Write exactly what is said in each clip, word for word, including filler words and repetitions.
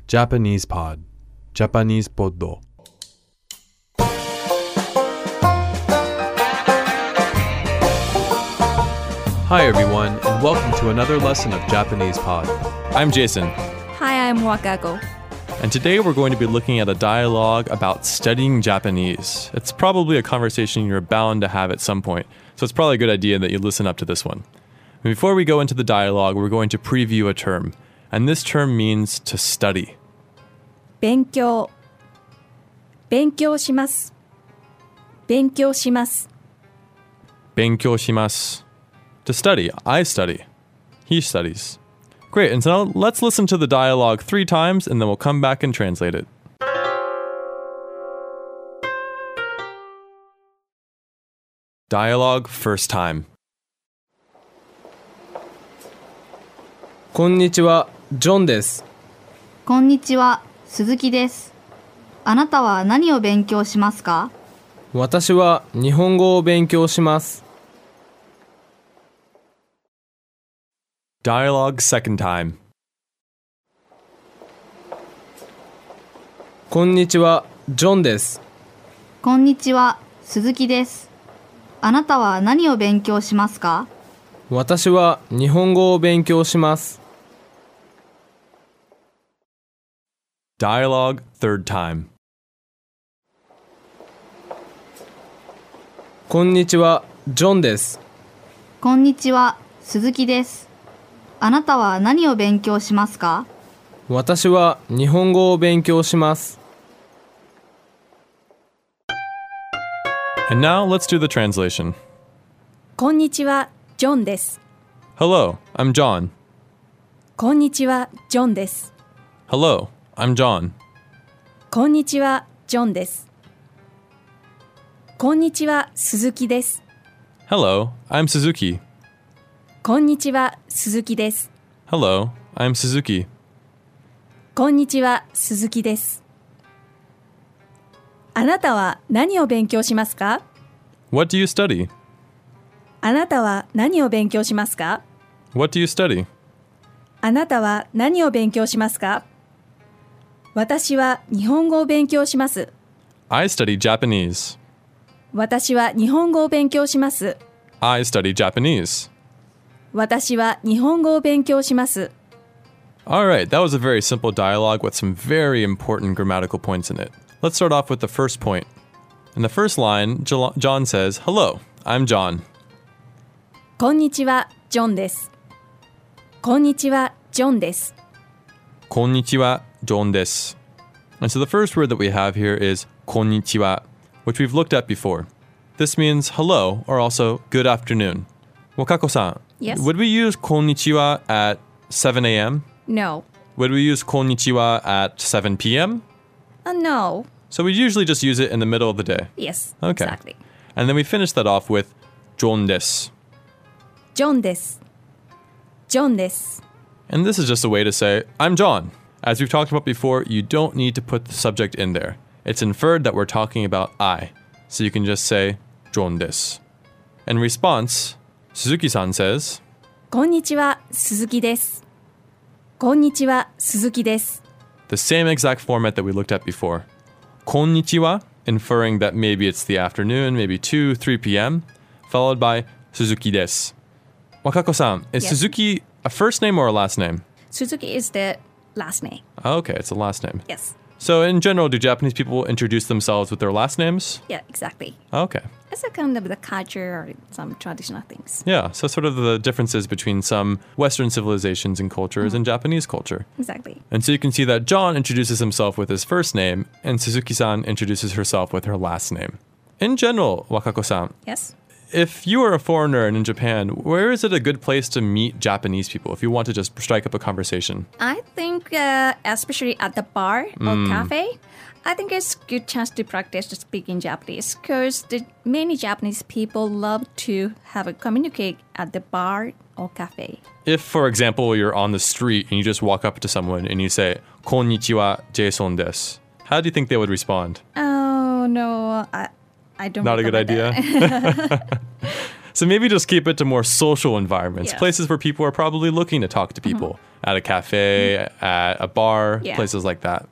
Japanese Pod Japanese Poddo Hi everyone, and welcome to another lesson of Japanese Pod. I'm Jason. Hi, I'm Wakako. And today we're going to be looking at a dialogue about studying Japanese. It's probably a conversation you're bound to have at some point, so it's probably a good idea that you listen up to this one. Before we go into the dialogue, we're going to preview a term, and this term means to study. 勉強勉強します勉強します勉強します To study. I study. He studies. Great, and so now let's listen to the dialogue three times, and then we'll come back and translate it. Dialogue first time. こんにちは、ジョンです。 こんにちは、鈴木です。あなたは何を勉強しますか？ 私は日本語を勉強します。 Dialogue second time. こんにちは、ジョンです。 こんにちは、鈴木です。あなたは何を勉強しますか？ 私は日本語を勉強します。 Dialogue third time. こんにちは、ジョンです。 こんにちは、鈴木です。あなたは何を勉強しますか？ 私は日本語を勉強します。 And now let's do the translation. こんにちは、ジョンです。 Hello, I'm John. こんにちは、ジョンです。 Hello, I'm John. こんにちは、ジョンです。こんにちは、鈴木です。 Hello, I'm Suzuki. こんにちは、鈴木です。 Hello, I'm Suzuki. こんにちは、鈴木です。あなたは何を勉強しますか？ What do you study? あなたは何を勉強しますか？ What do you study? あなたは何を勉強しますか？私は日本語を勉強します。 I study Japanese. 私は日本語を勉強します。 I study Japanese. 私は日本語を勉強します。 Alright, that was a very simple dialogue with some very important grammatical points in it. Let's start off with the first point. In the first line, John says, Hello, I'm John. こんにちは、ジョンです。こんにちは、ジョンです。 こんにちは、ジョンです。And so the first word that we have here is こんにちは, which we've looked at before. This means hello or also good afternoon. Wakako-san, yes? Would we use こんにちは at seven a.m.? No. Would we use こんにちは at seven p.m.? Uh, no. So we usually just use it in the middle of the day. Yes, Okay. exactly. And then we finish that off with ジョンです. ジョンです。ジョンです。 And this is just a way to say, I'm John. As we've talked about before, you don't need to put the subject in there. It's inferred that we're talking about I. So you can just say ジョンです. In response, Suzuki-san says, こんにちは、鈴木です。こんにちは、鈴木です。 the same exact format that we looked at before. こんにちは, inferring that maybe it's the afternoon, maybe two, three p.m., followed by Suzuki desu. Wakako-san, is Yes. Suzuki a first name or a last name? Suzuki is the last name. Okay, it's a last name. Yes. So in general, do Japanese people introduce themselves with their last names? Yeah, exactly. Okay. It's a kind of the culture or some traditional things. Yeah, so sort of the differences between some Western civilizations and cultures and Japanese culture. Exactly. And so you can see that John introduces himself with his first name, and Suzuki-san introduces herself with her last name. In general, Wakako-san, Yes. if you are a foreigner and in Japan, where is it a good place to meet Japanese people if you want to just strike up a conversation? I think, uh, especially at the bar or cafe, I think it's a good chance to practice to speak in Japanese because many Japanese people love to have a communicate at the bar or cafe. If, for example, you're on the street and you just walk up to someone and you say, こんにちは、Jason desu, how do you think they would respond? Oh, no, I, I don't Not a good recommend idea? that. So maybe just keep it to more social environments, Yes. places where people are probably looking to talk to people, at a cafe, at a bar, Yeah. places like that.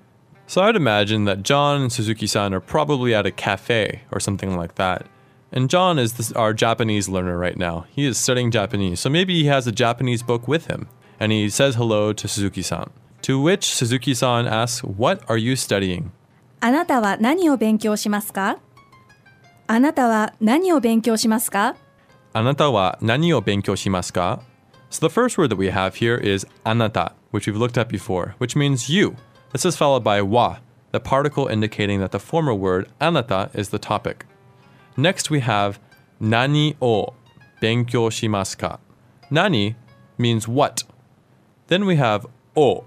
So I'd imagine that John and Suzuki-san are probably at a cafe or something like that. And John is this, our Japanese learner right now. He is studying Japanese, so maybe he has a Japanese book with him. And he says hello to Suzuki-san. To which Suzuki-san asks, "What are you studying?" あなたは何を勉強しますか？あなたは何を勉強しますか？ Anata wa nani o benkyou shimasu ka? So the first word that we have here is anata, which we've looked at before, which means you. This is followed by wa, the particle indicating that the former word anata is the topic. Next we have nani o benkyou shimasu ka? Nani means what. Then we have o.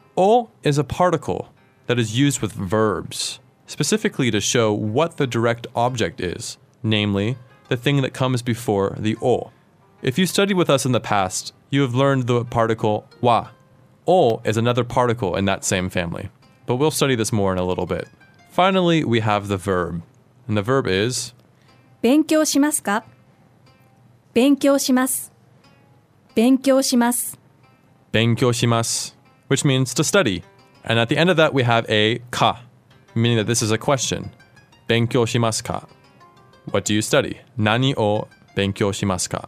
O is a particle that is used with verbs, specifically to show what the direct object is, namely, the thing that comes before the o. If you studied with us in the past, you have learned the particle wa. O is another particle in that same family, but we'll study this more in a little bit. Finally, we have the verb, and the verb is 勉強しますか？勉強します。勉強します。 benkyou shimasu, which means to study. And at the end of that, we have a ka, meaning that this is a question. Benkyou shimasu ka? What do you study? Nani o benkyou shimasu ka?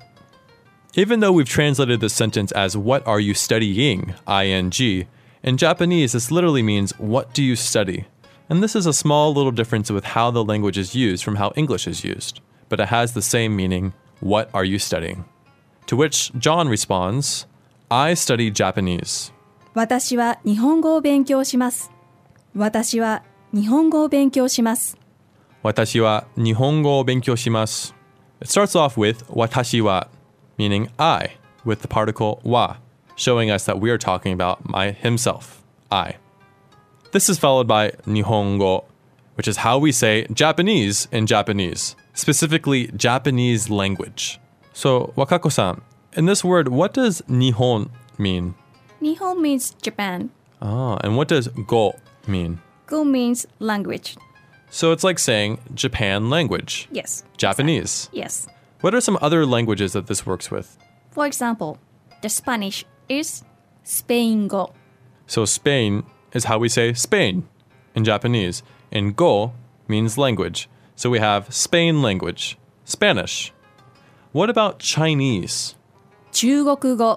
Even though we've translated this sentence as what are you studying, ing, in Japanese this literally means what do you study? And this is a small little difference with how the language is used from how English is used. But it has the same meaning, what are you studying? To which John responds, I study Japanese. 私は日本語を勉強します。私は日本語を勉強します。 Watashi wa nihongo o benkyou shimasu. It starts off with watashi wa, meaning I, with the particle wa, showing us that we are talking about my himself, I. This is followed by nihongo, which is how we say Japanese in Japanese, specifically Japanese language. So, Wakako-san, in this word, what does nihon mean? Nihon means Japan. Ah, and what does go mean? Go means language. So it's like saying Japan language, Yes. Japanese. Yes. What are some other languages that this works with? For example, the Spanish is Spaingo. So Spain is how we say Spain in Japanese, and go means language. So we have Spain language, Spanish. What about Chinese? 中国語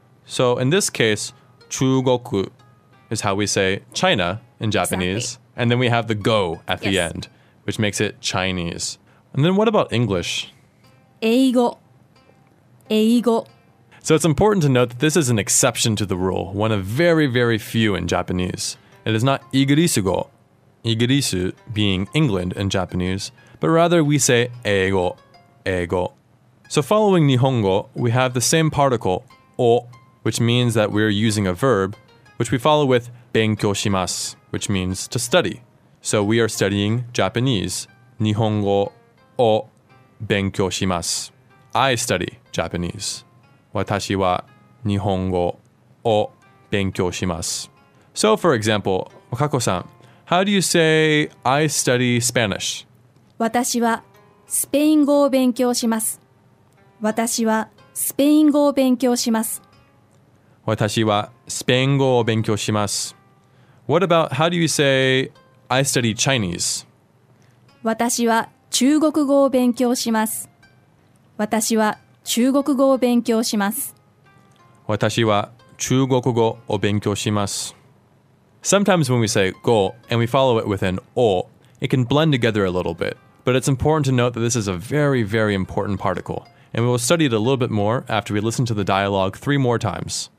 So in this case, 中国 is how we say China in Japanese. Exactly. And then we have the go at the Yes. end, which makes it Chinese. And then what about English? 英語英語 So it's important to note that this is an exception to the rule, one of very, very few in Japanese. It is not igirisugo, igirisu being England in Japanese, but rather we say eigo, eigo. So following Nihongo, we have the same particle, o, which means that we're using a verb, which we follow with benkyou shimasu, which means to study. So we are studying Japanese, Nihongo o benkyou shimasu. I study Japanese. Watashi wa nihongo o benkyou shimasu. So for example, Wakako-san, how do you say I study Spanish? 私はスペイン語を勉強します。私はスペイン語を勉強します。 Watashi wa Spaingo o benkyou shimasu. What about how do you say I study Chinese? 私は中国語を勉強します。私は中国語を勉強します。 Watashi wa chugokugo o benkyou shimasu. Sometimes when we say go and we follow it with an o, it can blend together a little bit. But it's important to note that this is a very, very important particle. And we will study it a little bit more after we listen to the dialogue three more times.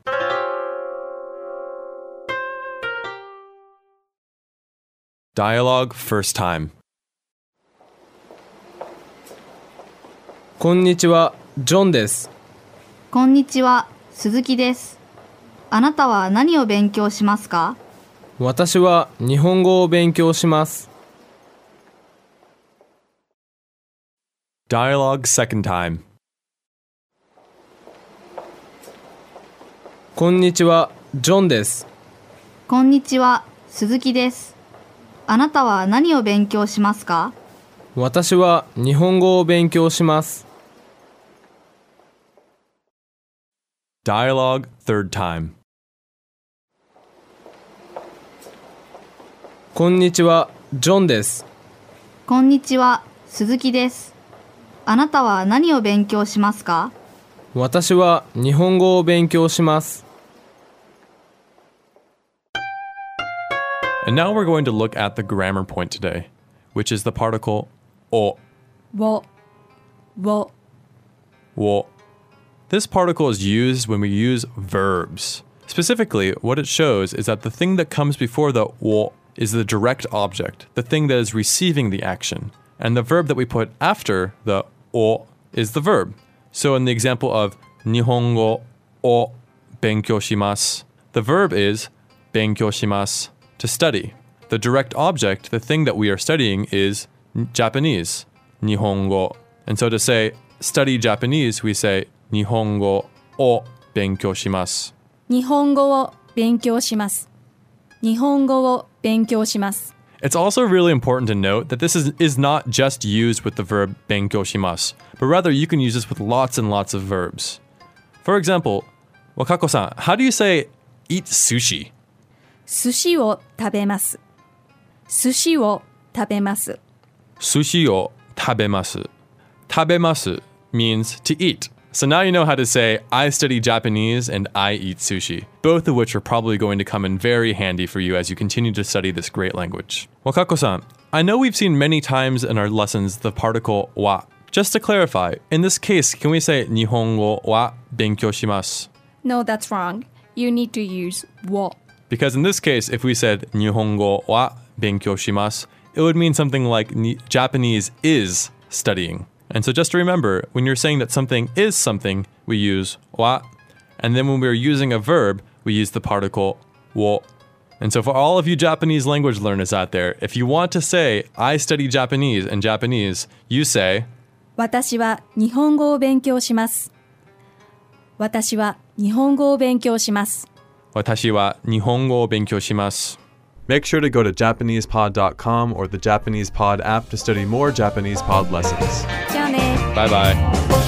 Dialogue first time. こんにちは、ジョンです。 こんにちは、鈴木です。あなたは何を勉強しますか？ 私は日本語を勉強します。 Dialogue second time. こんにちは、ジョンです。 こんにちは、鈴木です。あなたは何を勉強しますか？ 私は日本語を勉強します。 Dialogue third time. こんにちは、ジョンです。 こんにちは、鈴木です。あなたは何を勉強しますか？ 私は日本語を勉強します。 And now we're going to look at the grammar point today, which is the particle o. をを wo. This particle is used when we use verbs. Specifically, what it shows is that the thing that comes before the wo is the direct object, the thing that is receiving the action. And the verb that we put after the o is the verb. So in the example of Nihongo o benkyou shimasu, the verb is benkyou shimasu, to study. The direct object, the thing that we are studying, is Japanese, Nihongo. And so to say study Japanese, we say Nihongo o benkyou shimasu. 日本語を勉強します。日本語を勉強します。 It's also really important to note that this is, is not just used with the verb benkyou shimasu, but rather you can use this with lots and lots of verbs. For example, Wakako-san, how do you say eat sushi? 寿司を食べます。寿司を食べます。 Sushi o tabemasu. Tabemasu means to eat. So now you know how to say, I study Japanese and I eat sushi, both of which are probably going to come in very handy for you as you continue to study this great language. Wakako-san, I know we've seen many times in our lessons the particle wa. Just to clarify, in this case, can we say Nihongo wa benkyou shimasu? No, that's wrong. You need to use を Because in this case, if we said Nihongo wa benkyou shimasu, it would mean something like ni- Japanese is studying. And so just to remember, when you're saying that something is something, we use wa. And then when we're using a verb, we use the particle wo. And so for all of you Japanese language learners out there, if you want to say, I study Japanese in Japanese, you say, 私は日本語を勉強します。私は日本語を勉強します。 Watashi wa nihongo o benkyou shimasu. Make sure to go to Japanese pod dot com or the Japanese Pod app to study more Japanese Pod lessons. じゃあね。 Bye bye.